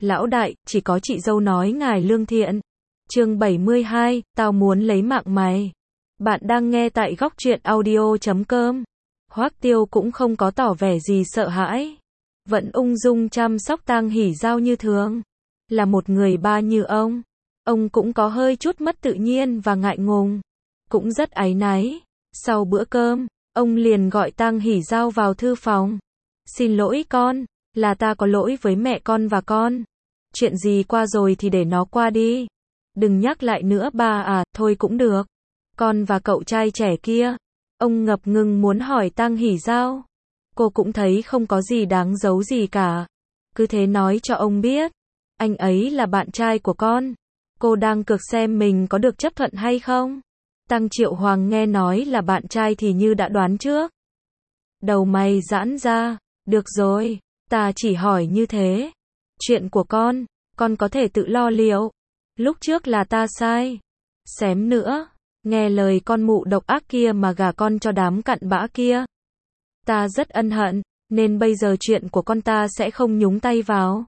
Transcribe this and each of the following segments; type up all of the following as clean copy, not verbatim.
Lão đại, chỉ có chị dâu nói ngài lương thiện. Chương 72, tao muốn lấy mạng mày. Bạn đang nghe tại góc truyện audio.com. Hoắc Tiêu cũng không có tỏ vẻ gì sợ hãi, vẫn ung dung chăm sóc Tang Hỉ Giao như thường. Là một người ba như ông cũng có hơi chút mất tự nhiên và ngại ngùng, cũng rất áy náy. Sau bữa cơm, ông liền gọi Tang Hỉ Giao vào thư phòng. Xin lỗi con, là ta có lỗi với mẹ con và con. Chuyện gì qua rồi thì để nó qua đi. Đừng nhắc lại nữa ba à, thôi cũng được. Con và cậu trai trẻ kia. Ông ngập ngừng muốn hỏi Tang Hỉ Giao. Cô cũng thấy không có gì đáng giấu gì cả. Cứ thế nói cho ông biết. Anh ấy là bạn trai của con. Cô đang cược xem mình có được chấp thuận hay không. Tang Triệu Hoàng nghe nói là bạn trai thì như đã đoán trước. Đầu mày giãn ra. Được rồi, ta chỉ hỏi như thế. Chuyện của con có thể tự lo liệu. Lúc trước là ta sai. Xém nữa, nghe lời con mụ độc ác kia mà gả con cho đám cặn bã kia. Ta rất ân hận, nên bây giờ chuyện của con ta sẽ không nhúng tay vào.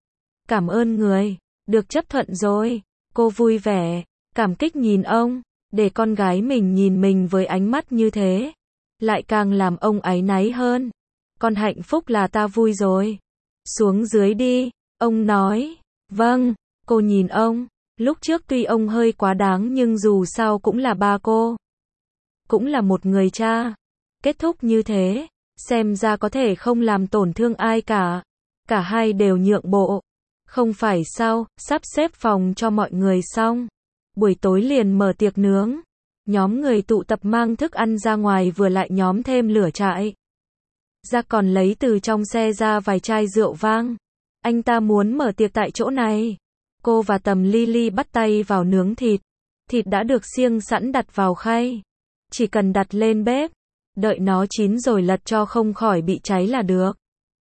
Cảm ơn người, được chấp thuận rồi. Cô vui vẻ, cảm kích nhìn ông, để con gái mình nhìn mình với ánh mắt như thế. Lại càng làm ông áy náy hơn. Con hạnh phúc là ta vui rồi. Xuống dưới đi, ông nói. Vâng, cô nhìn ông. Lúc trước tuy ông hơi quá đáng nhưng dù sao cũng là ba cô. Cũng là một người cha. Kết thúc như thế, xem ra có thể không làm tổn thương ai cả. Cả hai đều nhượng bộ. Không phải sao, sắp xếp phòng cho mọi người xong. Buổi tối liền mở tiệc nướng. Nhóm người tụ tập mang thức ăn ra ngoài vừa lại nhóm thêm lửa trại. Ra còn lấy từ trong xe ra vài chai rượu vang. Anh ta muốn mở tiệc tại chỗ này. Cô và Tầm Ly Ly bắt tay vào nướng thịt. Thịt đã được xiêng sẵn đặt vào khay. Chỉ cần đặt lên bếp, đợi nó chín rồi lật cho không khỏi bị cháy là được.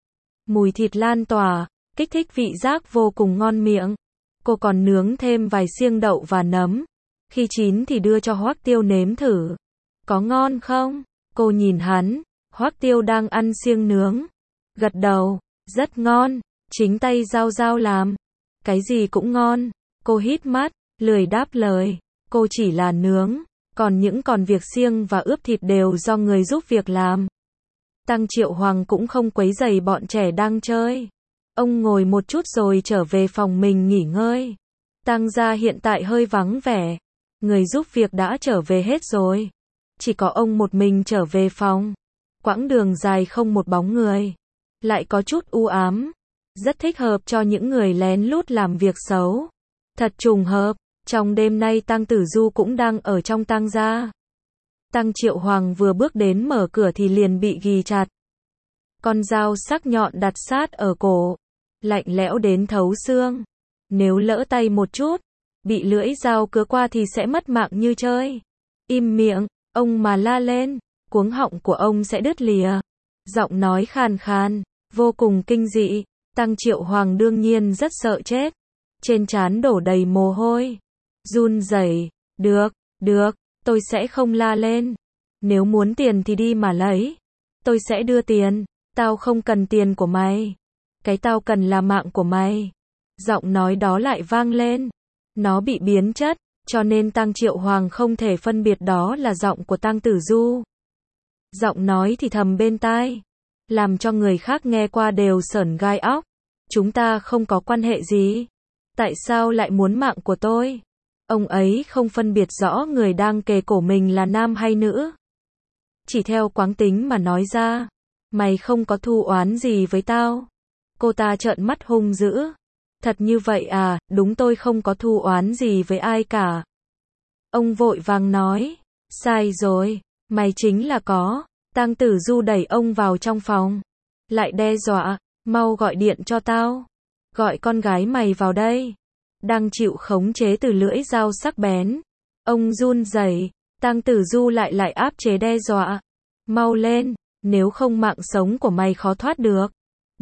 Mùi thịt lan tỏa, kích thích vị giác vô cùng ngon miệng. Cô còn nướng thêm vài xiêng đậu và nấm. Khi chín thì đưa cho Hoắc Tiêu nếm thử. Có ngon không? Cô nhìn hắn. Hoắc Tiêu đang ăn xiêng nướng. Gật đầu. Rất ngon. Chính tay Giao làm. Cái gì cũng ngon. Cô hít mắt, lười đáp lời. Cô chỉ là nướng. Còn những việc xiêng và ướp thịt đều do người giúp việc làm. Tang Triệu Hoàng cũng không quấy rầy bọn trẻ đang chơi. Ông ngồi một chút rồi trở về phòng mình nghỉ ngơi. Tang gia hiện tại hơi vắng vẻ. Người giúp việc đã trở về hết rồi. Chỉ có ông một mình trở về phòng. Quãng đường dài không một bóng người. Lại có chút u ám. Rất thích hợp cho những người lén lút làm việc xấu. Thật trùng hợp. Trong đêm nay Tang Tử Du cũng đang ở trong Tang gia. Tang Triệu Hoàng vừa bước đến mở cửa thì liền bị ghì chặt. Con dao sắc nhọn đặt sát ở cổ. Lạnh lẽo đến thấu xương. Nếu lỡ tay một chút, bị lưỡi dao cứa qua thì sẽ mất mạng như chơi. Im miệng, ông mà la lên, cuống họng của ông sẽ đứt lìa. Giọng nói khàn khàn, vô cùng kinh dị. Tang Triệu Hoàng đương nhiên rất sợ chết. Trên trán đổ đầy mồ hôi. Run rẩy, được, tôi sẽ không la lên. Nếu muốn tiền thì đi mà lấy. Tôi sẽ đưa tiền. Tao không cần tiền của mày. Cái tao cần là mạng của mày. Giọng nói đó lại vang lên. Nó bị biến chất, cho nên Tang Triệu Hoàng không thể phân biệt đó là giọng của Tang Tử Du. Giọng nói thì thầm bên tai, làm cho người khác nghe qua đều sởn gai óc. Chúng ta không có quan hệ gì. Tại sao lại muốn mạng của tôi? Ông ấy không phân biệt rõ người đang kề cổ mình là nam hay nữ. Chỉ theo quáng tính mà nói ra. Mày không có thù oán gì với tao. Cô ta trợn mắt hung dữ. Thật như vậy à, đúng tôi không có thù oán gì với ai cả. Ông vội vàng nói. Sai rồi, mày chính là có. Tang Tử Du đẩy ông vào trong phòng. Lại đe dọa, mau gọi điện cho tao. Gọi con gái mày vào đây. Đang chịu khống chế từ lưỡi dao sắc bén. Ông run rẩy. Tang Tử Du lại áp chế đe dọa. Mau lên, nếu không mạng sống của mày khó thoát được.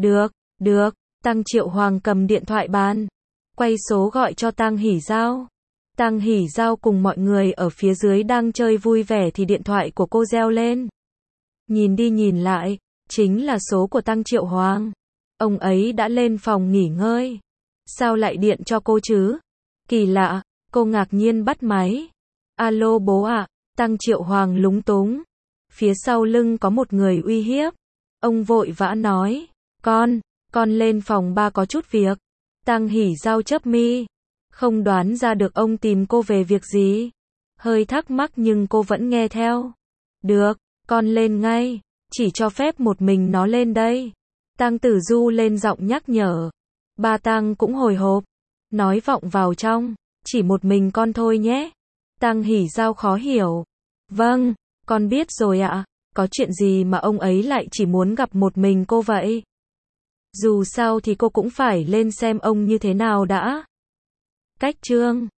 Được. Tang Triệu Hoàng cầm điện thoại bàn. Quay số gọi cho Tang Hỉ Giao. Tang Hỉ Giao cùng mọi người ở phía dưới đang chơi vui vẻ thì điện thoại của cô reo lên. Nhìn đi nhìn lại, chính là số của Tang Triệu Hoàng. Ông ấy đã lên phòng nghỉ ngơi. Sao lại điện cho cô chứ? Kỳ lạ, cô ngạc nhiên bắt máy. Alo bố ạ, Tăng Triệu Hoàng lúng túng. Phía sau lưng có một người uy hiếp. Ông vội vã nói, con lên phòng 3 có chút việc. Tăng Hỷ Giao chớp mi, không đoán ra được ông tìm cô về việc gì. Hơi thắc mắc nhưng cô vẫn nghe theo. Được, con lên ngay, chỉ cho phép một mình nó lên đây. Tăng Tử Du lên giọng nhắc nhở. Ba Tăng cũng hồi hộp, nói vọng vào trong, chỉ một mình con thôi nhé. Tăng Hỷ Giao khó hiểu. Vâng, con biết rồi ạ. Có chuyện gì mà ông ấy lại chỉ muốn gặp một mình cô vậy? Dù sao thì cô cũng phải lên xem ông như thế nào đã. Cách chương